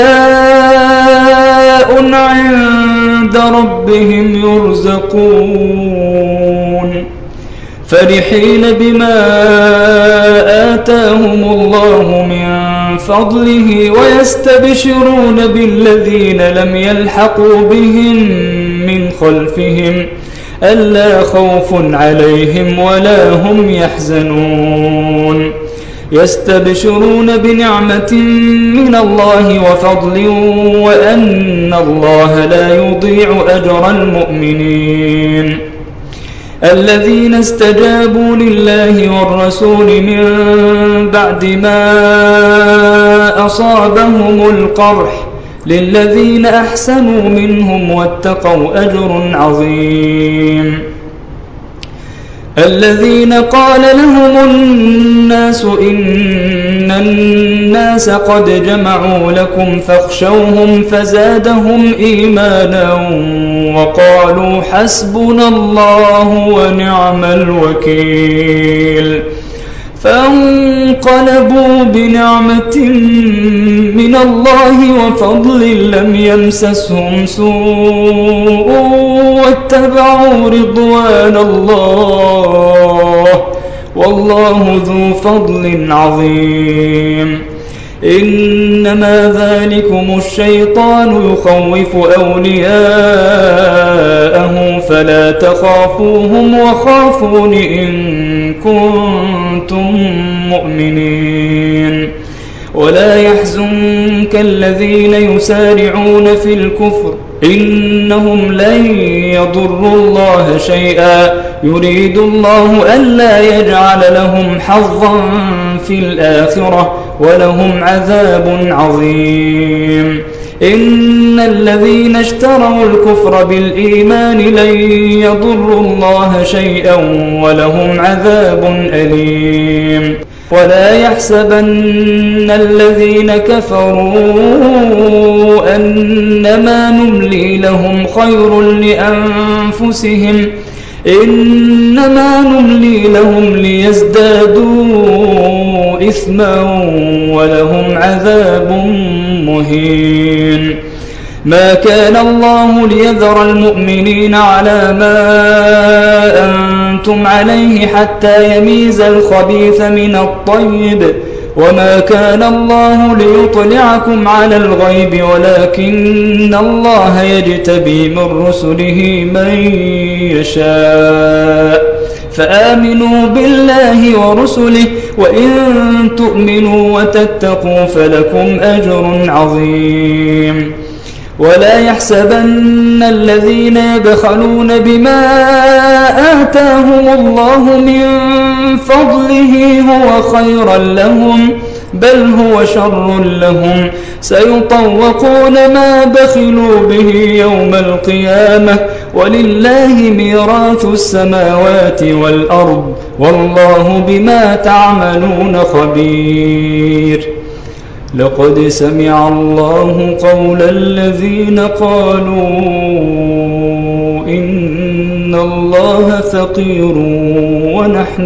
أحياء عند ربهم يرزقون فرحين بما آتاهم الله من فضله ويستبشرون بالذين لم يلحقوا بهم من خلفهم ألا خوف عليهم ولا هم يحزنون يستبشرون بنعمة من الله وفضل وأن الله لا يضيع أجر المؤمنين الذين استجابوا لله والرسول من بعد ما أصابهم القرح للذين أحسنوا منهم واتقوا أجر عظيم الذين قال لهم الناس إن الناس قد جمعوا لكم فاخشوهم فزادهم إيمانا وقالوا حسبنا الله ونعم الوكيل فانقلبوا بنعمة من الله وفضل لم يمسسهم سوء واتبعوا رضوان الله والله ذو فضل عظيم إنما ذلكم الشيطان يخوف أولياءه فلا تخافوهم وخافون إن كنتم مؤمنين ولا يحزنك الذين يسارعون في الكفر إنهم لن يضروا الله شيئا يريد الله ألا يجعل لهم حظا في الآخرة ولهم عذاب عظيم. إن الذين اشتروا الكفر بالإيمان لن يضروا الله شيئا ولهم عذاب أليم. ولا يحسبن الذين كفروا أنما نملي لهم خير لأنفسهم إنما نملي لهم ليزدادوا إثما ولهم عذاب مهين. ما كان الله ليذر المؤمنين على ما أنتم عليه حتى يميز الخبيث من الطيب وما كان الله ليطلعكم على الغيب ولكن الله يجتبي من رسله من يشاء فآمنوا بالله ورسله وإن تؤمنوا وتتقوا فلكم أجر عظيم. ولا يحسبن الذين يبخلون بما آتاهم الله من فضله هو خيرا لهم بل هو شر لهم سيطوقون ما بخلوا به يوم القيامة ولله ميراث السماوات والأرض والله بما تعملون خبير. لقد سمع الله قول الذين قالوا إن الله فقير ونحن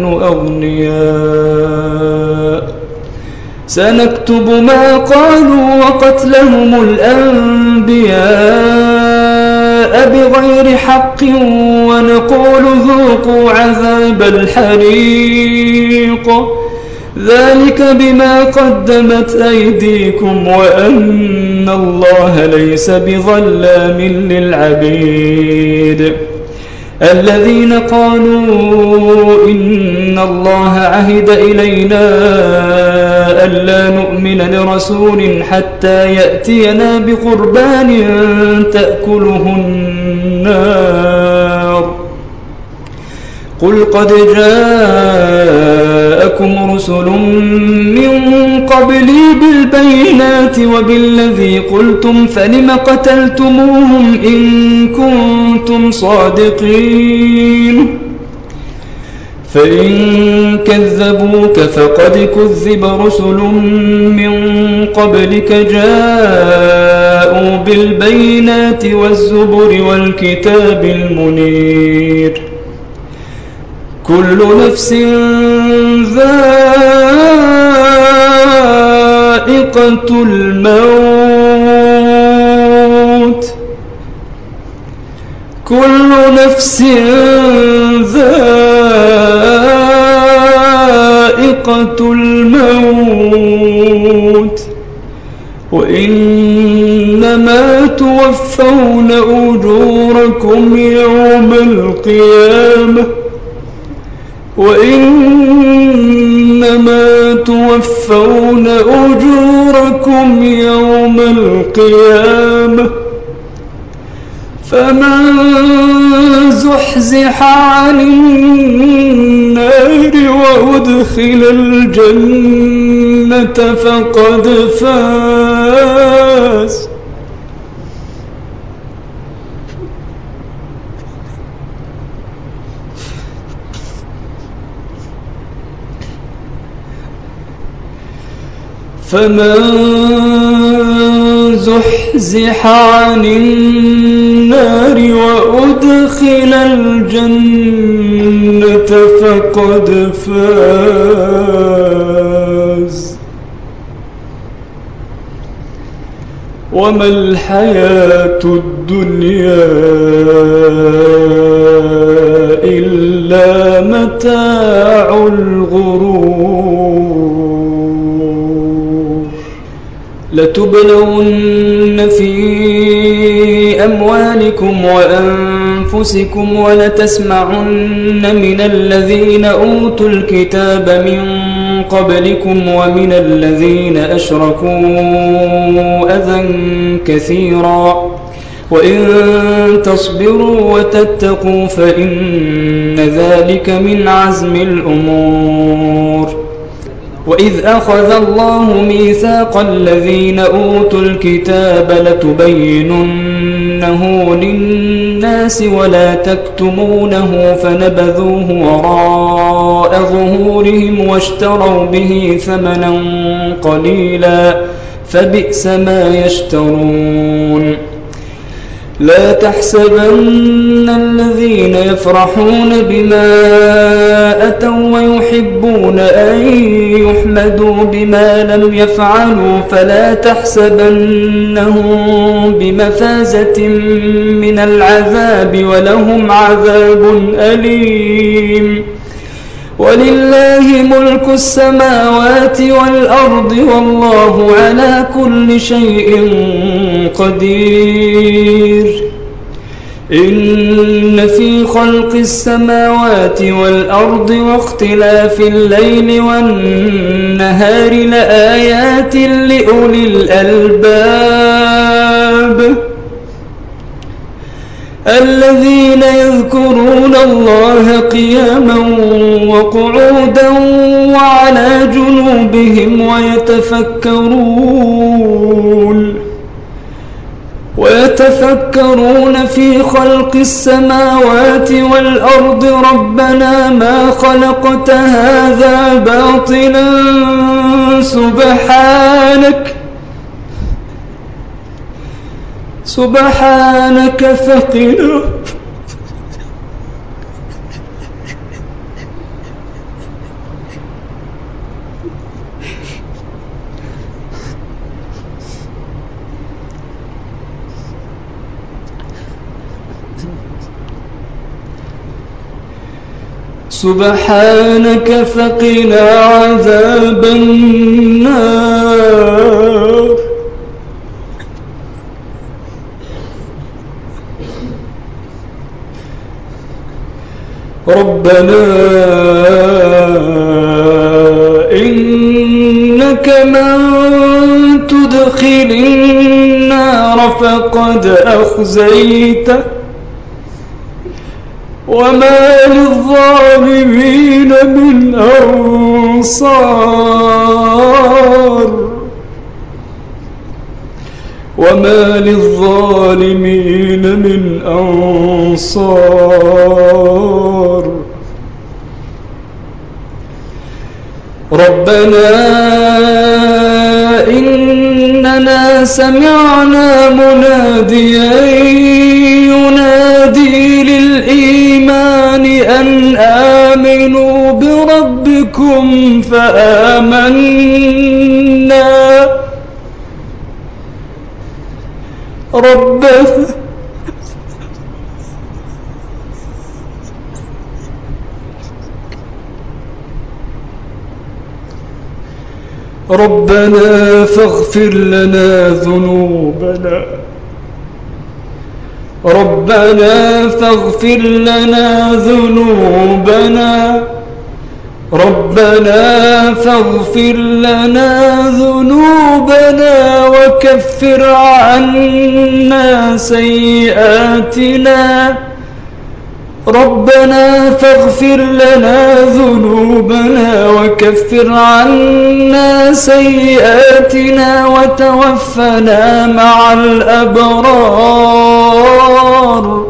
أغنياء سنكتب ما قالوا وقتلهم الأنبياء بغير حق ونقول ذوقوا عذاب الحريق ذلك بما قدمت أيديكم وأن الله ليس بظلام للعبيد. الذين قالوا إن الله عهد إلينا ألا نؤمن لرسول حتى يأتينا بقربان تأكله النار قل قد جاءكم رسل من قبلي بالبينات وبالذي قلتم فلم قتلتموهم إن كنتم صادقين فإن كذبوك فقد كذب رسل من قبلك جاءوا بالبينات والزبر والكتاب المنير كل نفس ذائقة الموت كل نفس ذائقة الموت وإنما توفون أجوركم يوم القيامة وإنما توفون أجوركم يوم القيامة فمن زحزح عن النار وأدخل الجنة فقد فاز فمن زحزح عن النار وأدخل الجنة فقد فاز وما الحياة الدنيا إلا متاع الغرور لتبلون في أموالكم وأنفسكم ولتسمعن من الذين أوتوا الكتاب من قبلكم ومن الذين أشركوا أذى كثيرا وإن تصبروا وتتقوا فإن ذلك من عزم الأمور. وإذ أخذ الله ميثاق الذين أوتوا الكتاب لتبيننه للناس ولا تكتمونه فنبذوه وراء ظهورهم واشتروا به ثمنا قليلا فبئس ما يشترون. لا تحسبن الذين يفرحون بما أتوا ويحبون أن يحمدوا بما لم يفعلوا فلا تحسبنهم بمفازة من العذاب ولهم عذاب أليم. ولله ملك السماوات والأرض والله على كل شيء قدير. إن في خلق السماوات والأرض واختلاف الليل والنهار لآيات لأولي الألباب الذين يذكرون الله قياما وقعودا وعلى جنوبهم ويتفكرون ويتفكرون في خلق السماوات والأرض ربنا ما خلقت هذا باطلا سبحانك سبحانك فقنا سبحانك فقنا عذاب النار. ربنا إنك من تدخل النار فقد أخزيته وما للظالمين من أنصار وما للظالمين من أنصار. ربنا إننا سمعنا مناديا ينادي للإيمان أن آمنوا بربكم فآمنا. ربنا ربنا فاغفر لنا ذنوبنا ربنا فاغفر لنا ذنوبنا ربنا فاغفر لنا ذنوبنا وكفر عنا سيئاتنا ربنا فاغفر لنا ذنوبنا وكفر عنا سيئاتنا وتوفنا مع الأبرار.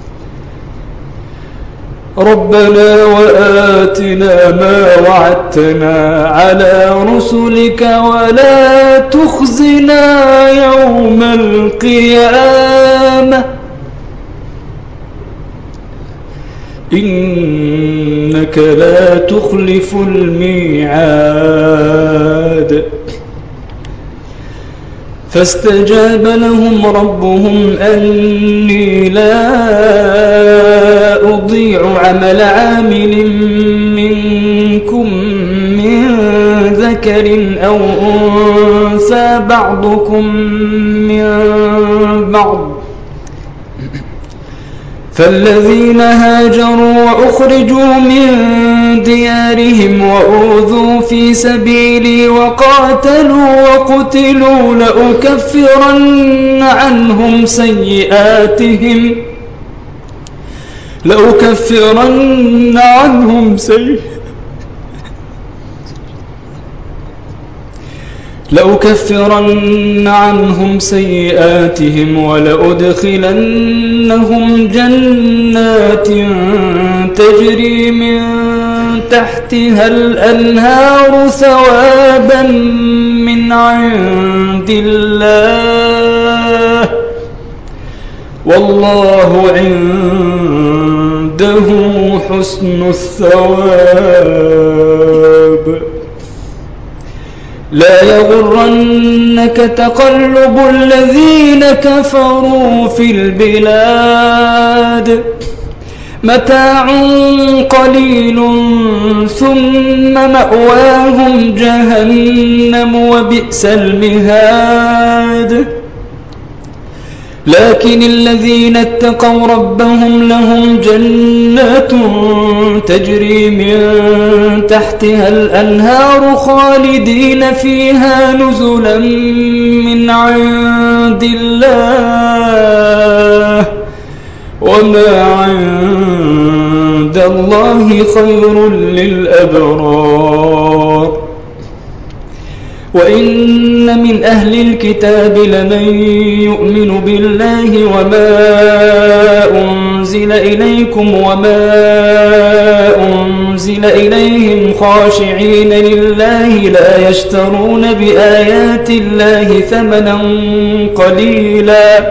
ربنا وآتنا ما وعدتنا على رسلك ولا تخزنا يوم القيامة إنك لا تخلف الميعاد. فاستجاب لهم ربهم أني لا أضيع عمل عامل منكم من ذكر أو أنثى بعضكم من بعض فالذين هاجروا وأخرجوا من ديارهم وأوذوا في سبيلي وقاتلوا وقتلوا لأكفرن عنهم سيئاتهم لأكفرن عنهم سيئاتهم لأكفرن عنهم سيئاتهم ولأدخلنهم جنات تجري من تحتها الأنهار ثوابا من عند الله والله عنده حسن الثواب. لا يغرنك تقلب الذين كفروا في البلاد متاع قليل ثم مأواهم جهنم وبئس المهاد. لكن الذين اتقوا ربهم لهم جنات تجري من تحتها الأنهار خالدين فيها نزلا من عند الله وما عند الله خير للأبرار. وإن من أهل الكتاب لمن يؤمن بالله وما أنزل إليكم وما أنزل إليهم خاشعين لله لا يشترون بآيات الله ثمنا قليلا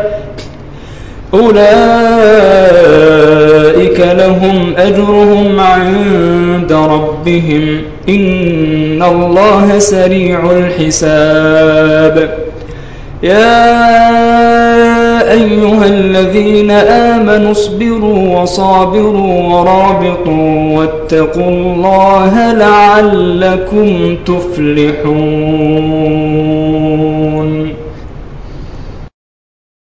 أولئك لهم أجرهم عند ربهم إن الله سريع الحساب. يا أيها الذين آمنوا اصبروا وصابروا ورابطوا واتقوا الله لعلكم تفلحون.